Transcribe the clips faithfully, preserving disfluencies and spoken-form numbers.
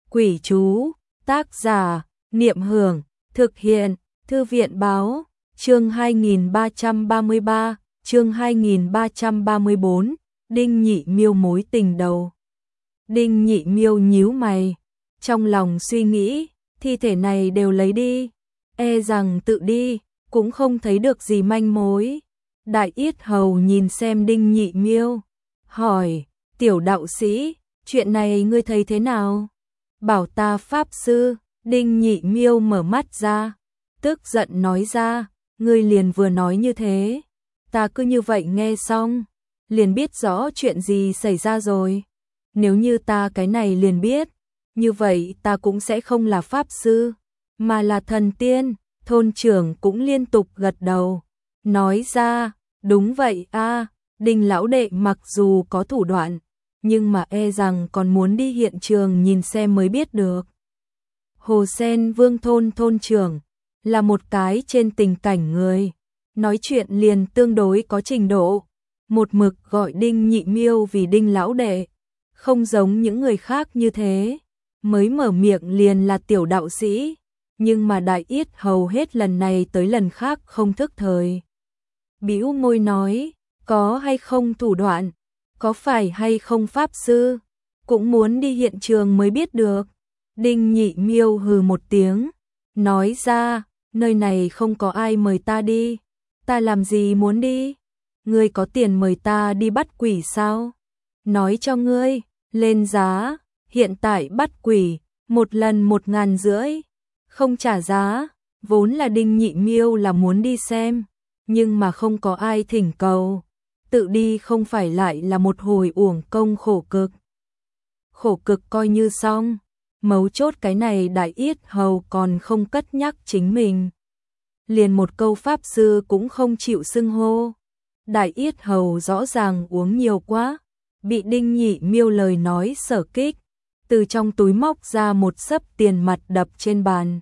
Quỷ chú, tác giả, Niệm Hưởng, thực hiện, Thư viện báo, chương hai nghìn ba trăm ba mươi ba, chương hai nghìn ba trăm ba mươi bốn, Đinh Nhị Miêu mối tình đầu. Đinh Nhị Miêu nhíu mày, trong lòng suy nghĩ, thi thể này đều lấy đi, e rằng tự đi, cũng không thấy được gì manh mối. Đại Yết Hầu nhìn xem Đinh Nhị Miêu, hỏi, tiểu đạo sĩ, chuyện này ngươi thấy thế nào? Bảo ta pháp sư. Đinh Nhị Miêu mở mắt ra, tức giận nói ra, ngươi liền vừa nói như thế, ta cứ như vậy nghe xong, liền biết rõ chuyện gì xảy ra rồi. Nếu như ta cái này liền biết, như vậy ta cũng sẽ không là pháp sư, mà là thần tiên. Thôn trưởng cũng liên tục gật đầu, nói ra, đúng vậy a, Đinh lão đệ mặc dù có thủ đoạn, nhưng mà e rằng còn muốn đi hiện trường nhìn xem mới biết được. Hồ Sen Vương thôn thôn trưởng là một cái trên tình cảnh người, nói chuyện liền tương đối có trình độ, một mực gọi Đinh Nhị Miêu vì Đinh lão đệ, không giống những người khác như thế, mới mở miệng liền là tiểu đạo sĩ, nhưng mà Đại Yết Hầu hết lần này tới lần khác không thức thời. Bĩu môi nói, có hay không thủ đoạn, có phải hay không pháp sư, cũng muốn đi hiện trường mới biết được. Đinh Nhị Miêu hừ một tiếng, nói ra, nơi này không có ai mời ta đi, ta làm gì muốn đi, ngươi có tiền mời ta đi bắt quỷ sao? Nói cho ngươi, lên giá, hiện tại bắt quỷ, một lần một ngàn rưỡi, không trả giá. Vốn là Đinh Nhị Miêu là muốn đi xem, nhưng mà không có ai thỉnh cầu, tự đi không phải lại là một hồi uổng công khổ cực. Khổ cực coi như xong, mấu chốt cái này Đại Yết Hầu còn không cất nhắc chính mình, liền một câu pháp sư cũng không chịu xưng hô. Đại Yết Hầu rõ ràng uống nhiều quá, bị Đinh Nhị Miêu lời nói sở kích, từ trong túi móc ra một xấp tiền mặt đập trên bàn,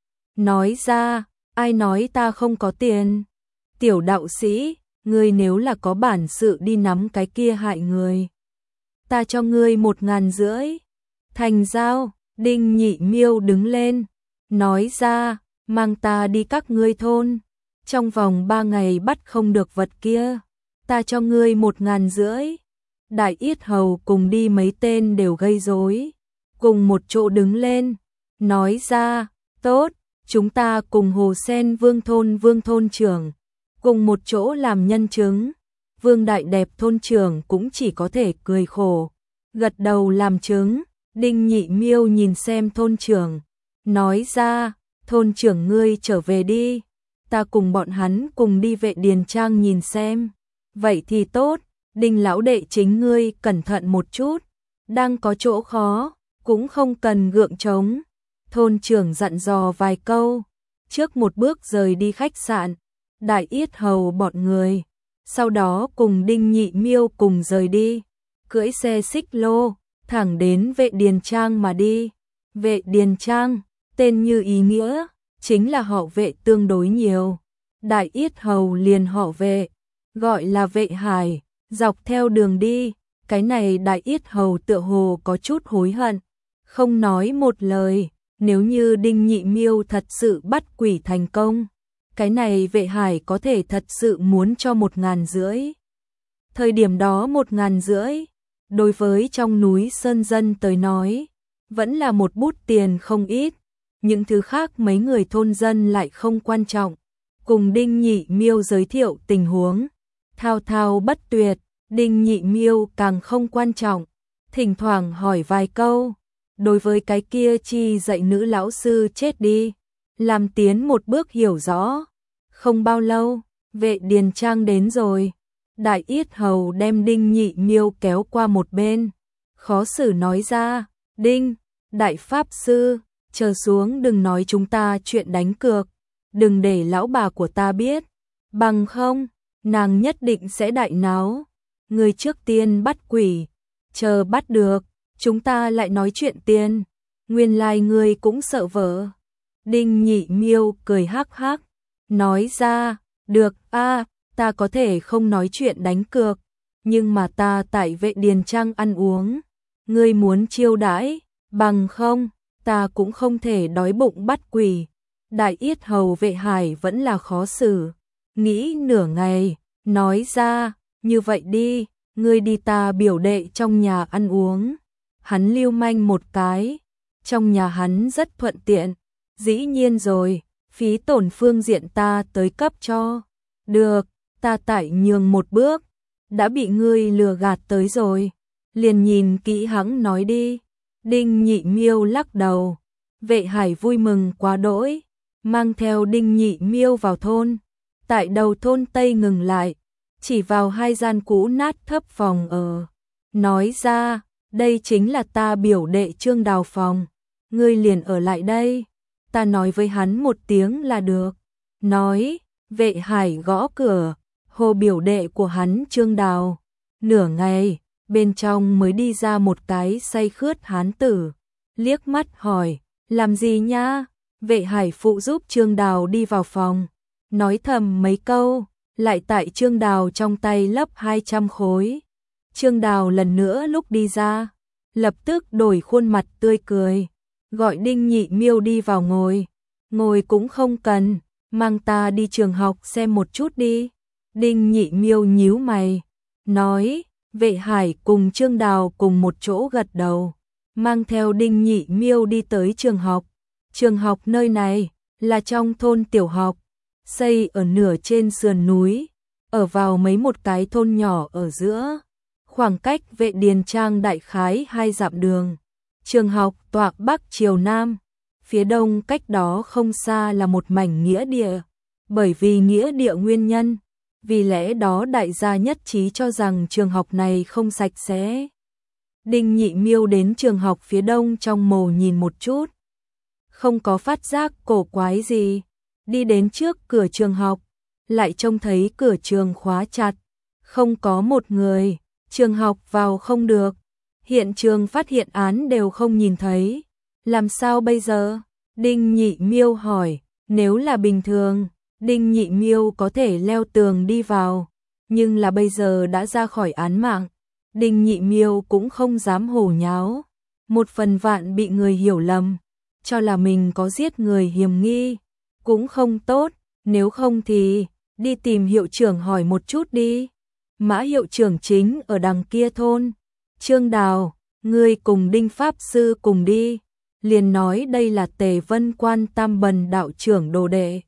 nói ra, ai nói ta không có tiền? Tiểu đạo sĩ, ngươi nếu là có bản sự đi nắm cái kia hại người, ta cho ngươi một ngàn rưỡi, thành giao. Đinh Nhị Miêu đứng lên, nói ra, mang ta đi các ngươi thôn, trong vòng ba ngày bắt không được vật kia, ta cho ngươi một ngàn rưỡi. Đại Yết Hầu cùng đi mấy tên đều gây rối, cùng một chỗ đứng lên, nói ra, tốt, chúng ta cùng Hồ Sen Vương thôn Vương thôn trưởng, cùng một chỗ làm nhân chứng. Vương Đại Đẹp thôn trưởng cũng chỉ có thể cười khổ, gật đầu làm chứng. Đinh Nhị Miêu nhìn xem thôn trưởng, nói ra, thôn trưởng ngươi trở về đi, ta cùng bọn hắn cùng đi vệ điền trang nhìn xem. Vậy thì tốt, Đinh lão đệ chính ngươi cẩn thận một chút, đang có chỗ khó, cũng không cần gượng trống. Thôn trưởng dặn dò vài câu, trước một bước rời đi khách sạn. Đại Yết Hầu bọn người, sau đó cùng Đinh Nhị Miêu cùng rời đi, cưỡi xe xích lô, thẳng đến vệ điền trang mà đi. Vệ điền trang, tên như ý nghĩa, chính là họ vệ tương đối nhiều. Đại Yết Hầu liền họ vệ, gọi là vệ hải, dọc theo đường đi, cái này Đại Yết Hầu tựa hồ có chút hối hận, không nói một lời. Nếu như Đinh Nhị Miêu thật sự bắt quỷ thành công, cái này vệ hải có thể thật sự muốn cho một ngàn rưỡi. Thời điểm đó một ngàn rưỡi, đối với trong núi sơn dân tới nói, vẫn là một bút tiền không ít. Những thứ khác mấy người thôn dân lại không quan trọng. Cùng Đinh Nhị Miêu giới thiệu tình huống, thao thao bất tuyệt. Đinh Nhị Miêu càng không quan trọng, thỉnh thoảng hỏi vài câu. Đối với cái kia chi dạy nữ lão sư chết đi, làm tiến một bước hiểu rõ. Không bao lâu, vệ điền trang đến rồi. Đại Yết Hầu đem Đinh Nhị Miêu kéo qua một bên, khó xử nói ra, Đinh, đại pháp sư, chờ xuống đừng nói chúng ta chuyện đánh cược, đừng để lão bà của ta biết, bằng không, nàng nhất định sẽ đại náo. Người trước tiên bắt quỷ, chờ bắt được, chúng ta lại nói chuyện tiền. Nguyên lai like ngươi cũng sợ vợ. Đinh Nhị Miêu cười hắc hắc, nói ra, được a, ta có thể không nói chuyện đánh cược, nhưng mà ta tại vệ điền trang ăn uống, ngươi muốn chiêu đãi, bằng không, ta cũng không thể đói bụng bắt quỷ. Đại yết hầu Vệ Hải vẫn là khó xử, nghĩ nửa ngày, nói ra, như vậy đi, ngươi đi ta biểu đệ trong nhà ăn uống. Hắn lưu manh một cái, trong nhà hắn rất thuận tiện, dĩ nhiên rồi, phí tổn phương diện ta tới cấp cho. Được, ta tại nhường một bước, đã bị ngươi lừa gạt tới rồi, liền nhìn kỹ hắn nói đi. Đinh Nhị Miêu lắc đầu, Vệ Hải vui mừng quá đỗi, mang theo Đinh Nhị Miêu vào thôn. Tại đầu thôn Tây ngừng lại, chỉ vào hai gian cũ nát thấp phòng ở, nói ra, đây chính là ta biểu đệ Trương Đào phòng, ngươi liền ở lại đây, ta nói với hắn một tiếng là được. Nói, Vệ Hải gõ cửa, hô biểu đệ của hắn Trương Đào. Nửa ngày, bên trong mới đi ra một cái say khướt hán tử, liếc mắt hỏi, làm gì nha? Vệ Hải phụ giúp Trương Đào đi vào phòng, nói thầm mấy câu, lại tại Trương Đào trong tay lấp hai trăm khối. Trương Đào lần nữa lúc đi ra, lập tức đổi khuôn mặt tươi cười, gọi Đinh Nhị Miêu đi vào ngồi. Ngồi cũng không cần, mang ta đi trường học xem một chút đi. Đinh Nhị Miêu nhíu mày, nói, Vệ Hải cùng Trương Đào cùng một chỗ gật đầu, mang theo Đinh Nhị Miêu đi tới trường học. Trường học nơi này là trong thôn tiểu học, xây ở nửa trên sườn núi, ở vào mấy một cái thôn nhỏ ở giữa, khoảng cách Vệ Điền Trang đại khái hai dặm đường. Trường học tọa bắc chiều nam, phía đông cách đó không xa là một mảnh nghĩa địa, bởi vì nghĩa địa nguyên nhân, vì lẽ đó đại gia nhất trí cho rằng trường học này không sạch sẽ. Đinh Nhị Miêu đến trường học phía đông trong mồ nhìn một chút, không có phát giác cổ quái gì, đi đến trước cửa trường học, lại trông thấy cửa trường khóa chặt, không có một người, trường học vào không được, hiện trường phát hiện án đều không nhìn thấy, làm sao bây giờ? Đinh Nhị Miêu hỏi, nếu là bình thường, Đinh Nhị Miêu có thể leo tường đi vào, nhưng là bây giờ đã ra khỏi án mạng, Đinh Nhị Miêu cũng không dám hồ nháo, một phần vạn bị người hiểu lầm, cho là mình có giết người hiểm nghi, cũng không tốt, nếu không thì đi tìm hiệu trưởng hỏi một chút đi. Mã hiệu trưởng chính ở đằng kia thôn. Trương Đào, ngươi cùng Đinh Pháp Sư cùng đi, liền nói đây là Tề Vân Quan Tam Bần đạo trưởng đồ đệ.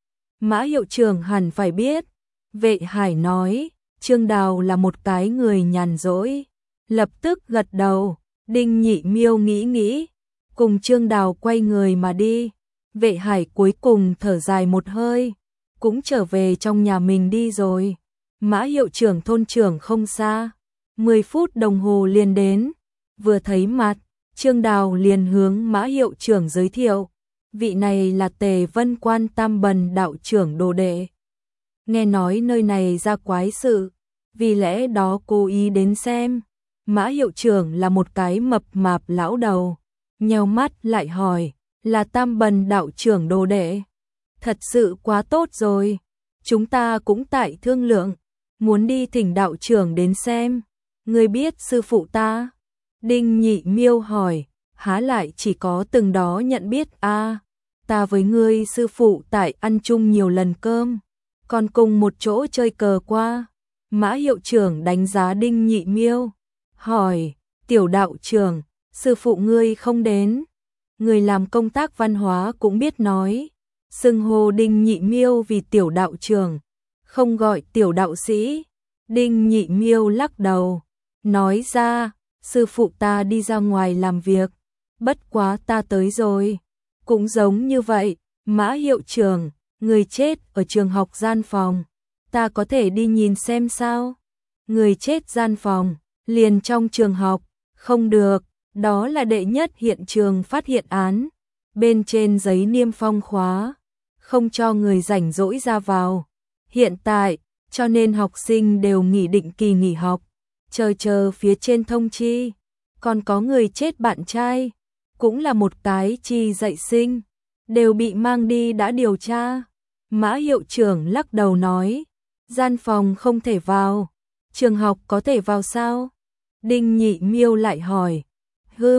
Mã hiệu trưởng hẳn phải biết. Vệ Hải nói, Trương Đào là một cái người nhàn rỗi, lập tức gật đầu. Đinh Nhị Miêu nghĩ nghĩ, cùng Trương Đào quay người mà đi. Vệ Hải cuối cùng thở dài một hơi, cũng trở về trong nhà mình đi rồi. Mã hiệu trưởng thôn trưởng không xa, mười phút đồng hồ liền đến. Vừa thấy mặt, Trương Đào liền hướng Mã hiệu trưởng giới thiệu, vị này là Tề Vân Quan Tam Bần đạo trưởng đồ đệ. Nghe nói nơi này ra quái sự, vì lẽ đó cố ý đến xem. Mã hiệu trưởng là một cái mập mạp lão đầu, nheo mắt lại hỏi, là Tam Bần đạo trưởng đồ đệ? Thật sự quá tốt rồi, chúng ta cũng tại thương lượng, muốn đi thỉnh đạo trưởng đến xem. Ngươi biết sư phụ ta? Đinh Nhị Miêu hỏi, há lại chỉ có từng đó nhận biết a? À, ta với ngươi sư phụ tại ăn chung nhiều lần cơm, còn cùng một chỗ chơi cờ qua. Mã hiệu trưởng đánh giá Đinh Nhị Miêu, hỏi, tiểu đạo trưởng, sư phụ ngươi không đến? Người làm công tác văn hóa cũng biết nói, xưng hô Đinh Nhị Miêu vì tiểu đạo trưởng, không gọi tiểu đạo sĩ. Đinh Nhị Miêu lắc đầu, nói ra, sư phụ ta đi ra ngoài làm việc, bất quá ta tới rồi. Cũng giống như vậy, Mã hiệu trưởng, người chết ở trường học gian phòng, ta có thể đi nhìn xem sao? Người chết gian phòng, liền trong trường học, không được, đó là đệ nhất hiện trường phát hiện án, bên trên giấy niêm phong khóa, không cho người rảnh rỗi ra vào. Hiện tại, cho nên học sinh đều nghỉ định kỳ nghỉ học, chờ chờ phía trên thông chi. Còn có người chết bạn trai, cũng là một cái chi dạy sinh, đều bị mang đi đã điều tra. Mã hiệu trưởng lắc đầu nói, gian phòng không thể vào, trường học có thể vào sao? Đinh Nhị Miêu lại hỏi, hừm,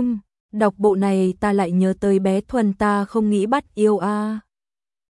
Đọc bộ này ta lại nhớ tới bé Thuần ta không nghĩ bắt yêu a.